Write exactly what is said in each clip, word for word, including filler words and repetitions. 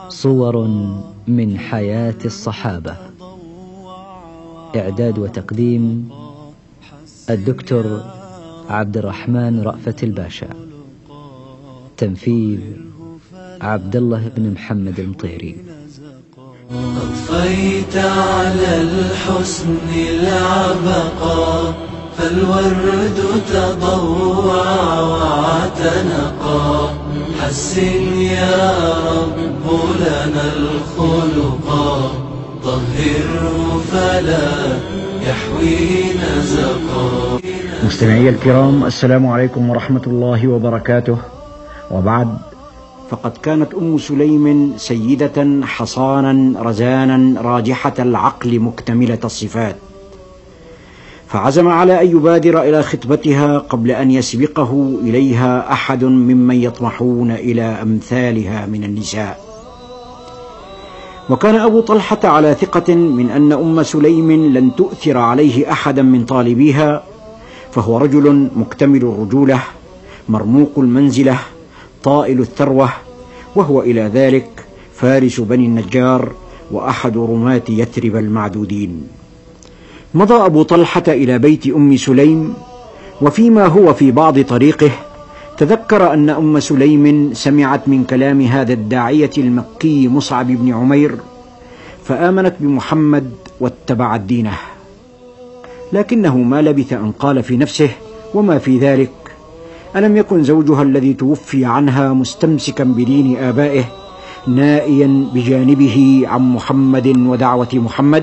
صور من حياة الصحابة. إعداد وتقديم الدكتور عبد الرحمن رأفت الباشا. تنفيذ عبد الله بن محمد المطيري. طفيت على الحسن العبقى، فالورد تضوع واعتنقا. حسن يا رب لنا الخلقا، طهره فلا يحوي نزقا. مستمعي الكرام، السلام عليكم ورحمة الله وبركاته. وبعد، فقد كانت أم سليم سيدة حصانا رزانا راجحة العقل مكتملة الصفات، فعزم على أن يبادر إلى خطبتها قبل أن يسبقه إليها أحد ممن يطمحون إلى أمثالها من النساء. وكان أبو طلحة على ثقة من أن أم سليم لن تؤثر عليه أحدا من طالبيها، فهو رجل مكتمل الرجولة مرموق المنزلة طائل الثروة، وهو إلى ذلك فارس بني النجار وأحد رماة يثرب المعدودين. مضى أبو طلحة إلى بيت أم سليم، وفيما هو في بعض طريقه تذكر أن أم سليم سمعت من كلام هذا الداعية المكي مصعب بن عمير، فآمنت بمحمد واتبعت دينه. لكنه ما لبث أن قال في نفسه: وما في ذلك؟ ألم يكن زوجها الذي توفي عنها مستمسكا بدين آبائه نائيا بجانبه عن محمد ودعوة محمد؟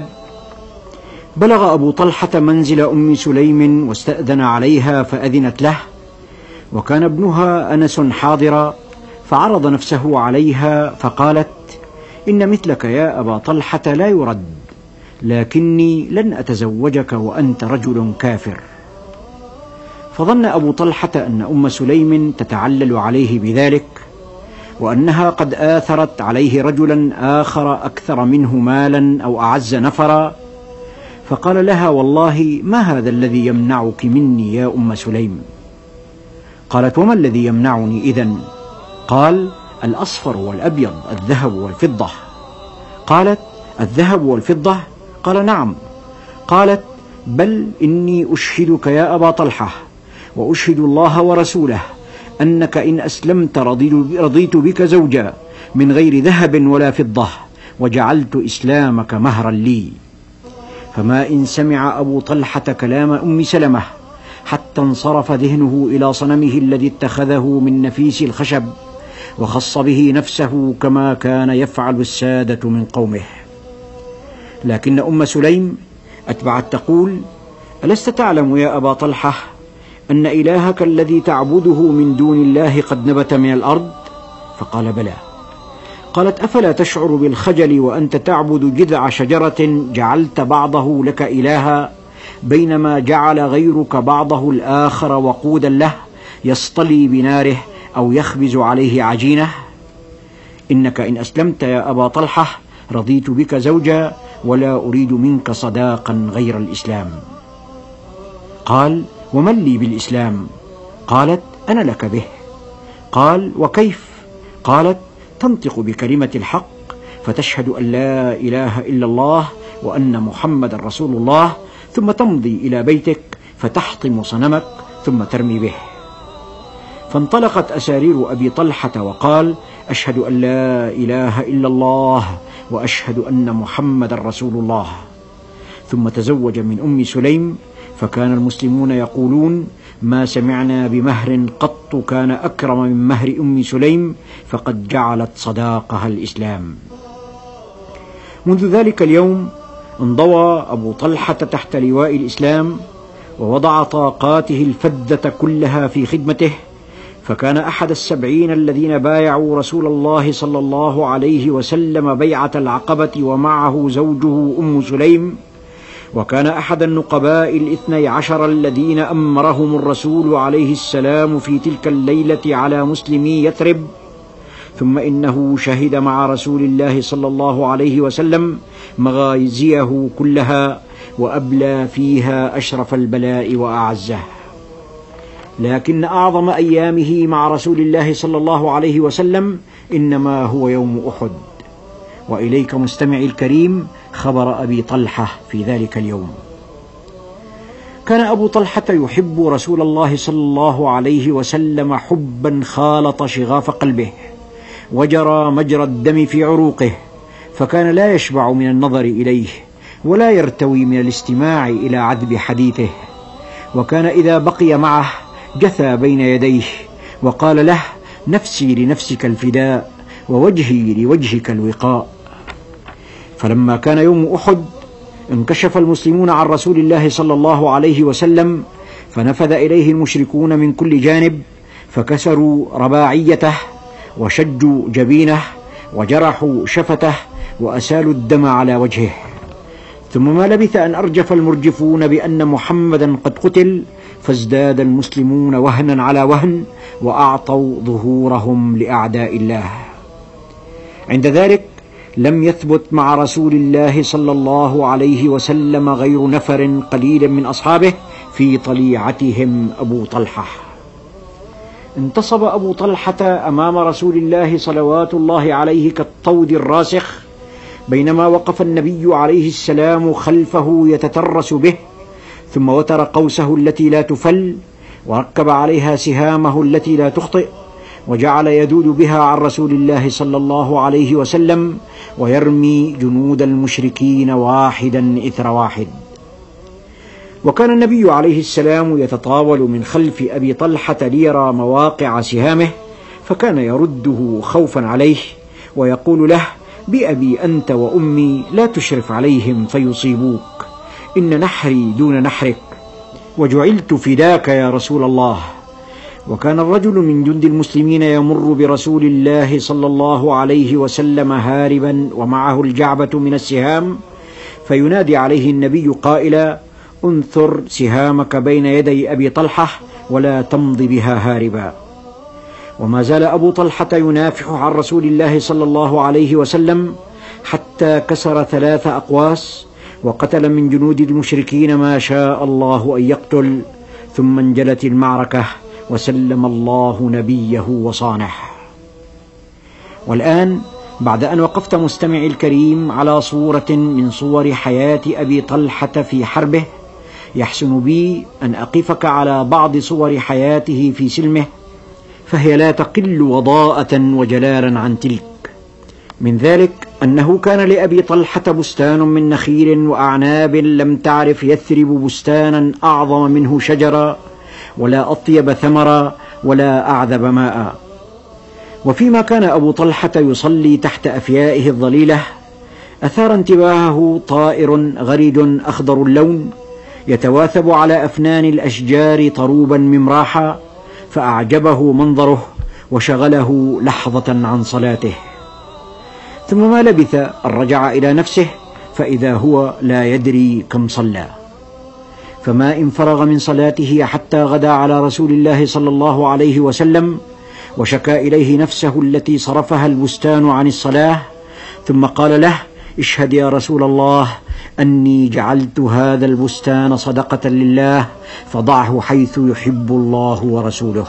بلغ أبو طلحة منزل أم سليم واستأذن عليها فأذنت له، وكان ابنها أنس حاضرا، فعرض نفسه عليها فقالت: إن مثلك يا أبا طلحة لا يرد، لكني لن أتزوجك وأنت رجل كافر. فظن أبو طلحة أن أم سليم تتعلل عليه بذلك، وأنها قد آثرت عليه رجلا آخر أكثر منه مالا أو أعز نفرا، فقال لها: والله ما هذا الذي يمنعك مني يا أم سليم؟ قالت: وما الذي يمنعني إذن؟ قال: الأصفر والأبيض، الذهب والفضة. قالت: الذهب والفضة؟ قال: نعم. قالت: بل إني أشهدك يا أبا طلحة وأشهد الله ورسوله أنك إن أسلمت رضيت بك زوجا من غير ذهب ولا فضة، وجعلت إسلامك مهرا لي. فما إن سمع أبو طلحة كلام أم سلمة حتى انصرف ذهنه إلى صنمه الذي اتخذه من نفيس الخشب، وخص به نفسه كما كان يفعل السادة من قومه. لكن أم سليم أتبعت تقول: ألست تعلم يا أبا طلحة أن إلهك الذي تعبده من دون الله قد نبت من الأرض؟ فقال: بلى. قالت: أفلا تشعر بالخجل وأنت تعبد جذع شجرة جعلت بعضه لك إلها، بينما جعل غيرك بعضه الآخر وقودا له يصطلي بناره أو يخبز عليه عجينه؟ إنك إن أسلمت يا أبا طلحة رضيت بك زوجا، ولا أريد منك صداقا غير الإسلام. قال: ومن لي بالإسلام؟ قالت: أنا لك به. قال: وكيف؟ قالت: تنطق بكلمة الحق، فتشهد أن لا إله إلا الله وأن محمد رسول الله، ثم تمضي إلى بيتك فتحطم صنمك ثم ترمي به. فانطلقت أسارير أبي طلحة وقال: أشهد أن لا إله إلا الله وأشهد أن محمد رسول الله. ثم تزوج من أم سليم، فكان المسلمون يقولون: ما سمعنا بمهر قط كان أكرم من مهر أم سليم، فقد جعلت صداقها الإسلام. منذ ذلك اليوم انضوى أبو طلحة تحت لواء الإسلام، ووضع طاقاته الفذة كلها في خدمته، فكان أحد السبعين الذين بايعوا رسول الله صلى الله عليه وسلم بيعة العقبة، ومعه زوجه أم سليم. وكان أحد النقباء الاثني عشر الذين أمرهم الرسول عليه السلام في تلك الليلة على مسلمي يثرب. ثم إنه شهد مع رسول الله صلى الله عليه وسلم مغازيه كلها، وأبلى فيها أشرف البلاء وأعزه. لكن أعظم أيامه مع رسول الله صلى الله عليه وسلم إنما هو يوم أحد، وإليك مستمعي الكريم خبر أبي طلحة في ذلك اليوم. كان أبو طلحة يحب رسول الله صلى الله عليه وسلم حبا خالط شغاف قلبه وجرى مجرى الدم في عروقه، فكان لا يشبع من النظر إليه ولا يرتوي من الاستماع إلى عذب حديثه، وكان إذا بقي معه جثى بين يديه وقال له: نفسي لنفسك الفداء ووجهي لوجهك الوقاء. فلما كان يوم أحد انكشف المسلمون عن رسول الله صلى الله عليه وسلم، فنفذ إليه المشركون من كل جانب، فكسروا رباعيته وشجوا جبينه وجرحوا شفته وأسالوا الدم على وجهه. ثم ما لبث أن أرجف المرجفون بأن محمدا قد قتل، فازداد المسلمون وهنا على وهن وأعطوا ظهورهم لأعداء الله. عند ذلك لم يثبت مع رسول الله صلى الله عليه وسلم غير نفر قليل من أصحابه، في طليعتهم أبو طلحة. انتصب أبو طلحة أمام رسول الله صلوات الله عليه كالطود الراسخ، بينما وقف النبي عليه السلام خلفه يتترس به، ثم وتر قوسه التي لا تفل وركب عليها سهامه التي لا تخطئ، وجعل يذود بها عن رسول الله صلى الله عليه وسلم ويرمي جنود المشركين واحدا إثر واحد. وكان النبي عليه السلام يتطاول من خلف أبي طلحة ليرى مواقع سهامه، فكان يرده خوفا عليه ويقول له: بأبي أنت وأمي لا تشرف عليهم فيصيبوك، إن نحري دون نحرك وجعلت فداك يا رسول الله. وكان الرجل من جند المسلمين يمر برسول الله صلى الله عليه وسلم هاربا ومعه الجعبة من السهام، فينادي عليه النبي قائلا: انثر سهامك بين يدي أبي طلحة ولا تمض بها هاربا. وما زال أبو طلحة ينافح عن رسول الله صلى الله عليه وسلم حتى كسر ثلاث أقواس وقتل من جنود المشركين ما شاء الله أن يقتل، ثم انجلت المعركة وسلم الله نبيه وصانح. والآن بعد أن وقفت مستمعي الكريم على صورة من صور حياة أبي طلحة في حربه، يحسن بي أن أقفك على بعض صور حياته في سلمه، فهي لا تقل وضاءة وجلالا عن تلك. من ذلك أنه كان لأبي طلحة بستان من نخيل وأعناب لم تعرف يثرب بستانا أعظم منه شجرا ولا أطيب ثمرا ولا أعذب ماء. وفيما كان أبو طلحة يصلي تحت أفيائه الظليلة، أثار انتباهه طائر غريد أخضر اللون يتواثب على أفنان الأشجار طروبا ممراحا، فأعجبه منظره وشغله لحظة عن صلاته. ثم ما لبث أن رجع إلى نفسه فإذا هو لا يدري كم صلى، فما إن فرغ من صلاته حتى غدا على رسول الله صلى الله عليه وسلم وشكى إليه نفسه التي صرفها البستان عن الصلاة، ثم قال له: اشهد يا رسول الله أني جعلت هذا البستان صدقة لله، فضعه حيث يحب الله ورسوله.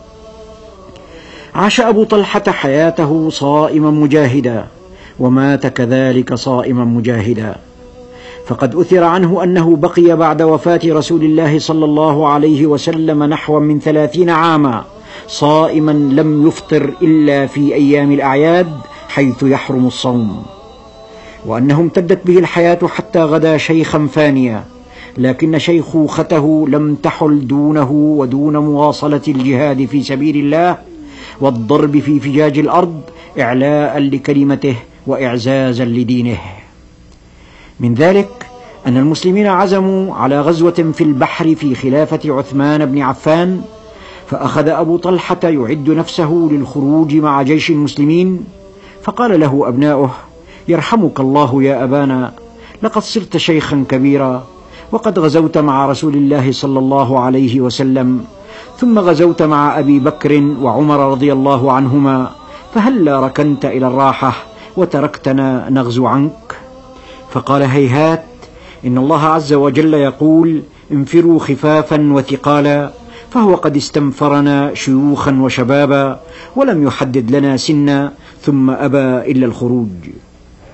عاش أبو طلحة حياته صائما مجاهدا، ومات كذلك صائما مجاهدا، فقد أثر عنه أنه بقي بعد وفاة رسول الله صلى الله عليه وسلم نحو من ثلاثين عاما صائما لم يفطر إلا في أيام الأعياد حيث يحرم الصوم، وأنه امتدت به الحياة حتى غدا شيخا فانيا، لكن شيخوخته لم تحل دونه ودون مواصلة الجهاد في سبيل الله والضرب في فجاج الأرض إعلاء لكلمته وإعزازا لدينه. من ذلك أن المسلمين عزموا على غزوة في البحر في خلافة عثمان بن عفان، فأخذ أبو طلحة يعد نفسه للخروج مع جيش المسلمين، فقال له أبناؤه: يرحمك الله يا أبانا، لقد صرت شيخا كبيرا، وقد غزوت مع رسول الله صلى الله عليه وسلم، ثم غزوت مع أبي بكر وعمر رضي الله عنهما، فهلا ركنت إلى الراحة وتركتنا نغزو عنك؟ فقال: هيهات، إن الله عز وجل يقول: انفروا خفافا وثقالا، فهو قد استنفرنا شيوخا وشبابا ولم يحدد لنا سنا، ثم أبى إلا الخروج.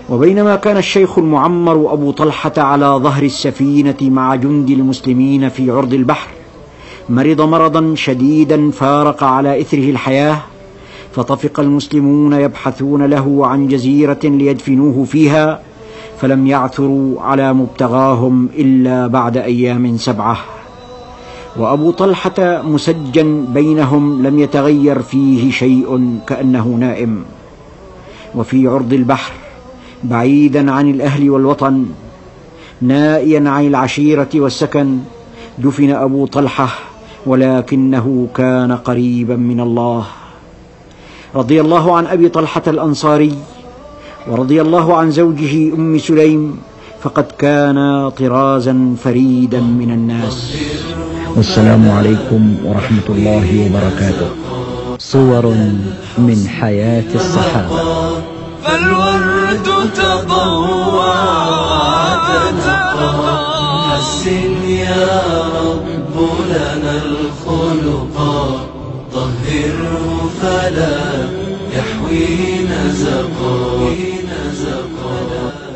وبينما كان الشيخ المعمر أبو طلحة على ظهر السفينة مع جند المسلمين في عرض البحر، مرض مرضا شديدا فارق على إثره الحياة، فطفق المسلمون يبحثون له عن جزيرة ليدفنوه فيها، فلم يعثروا على مبتغاهم إلا بعد أيام سبعة، وأبو طلحة مسجن بينهم لم يتغير فيه شيء كأنه نائم. وفي عرض البحر بعيدا عن الأهل والوطن، نائيا عن العشيرة والسكن، دفن أبو طلحة، ولكنه كان قريبا من الله. رضي الله عن أبي طلحة الأنصاري، ورضي الله عن زوجه أم سليم، فقد كان طرازا فريدا من الناس. والسلام عليكم ورحمة الله وبركاته. صور من حياة الصحابة. فالورد تضوع وتنقى، حسن يا رب لنا الخلقا، طهره فلا يحوي نزقا.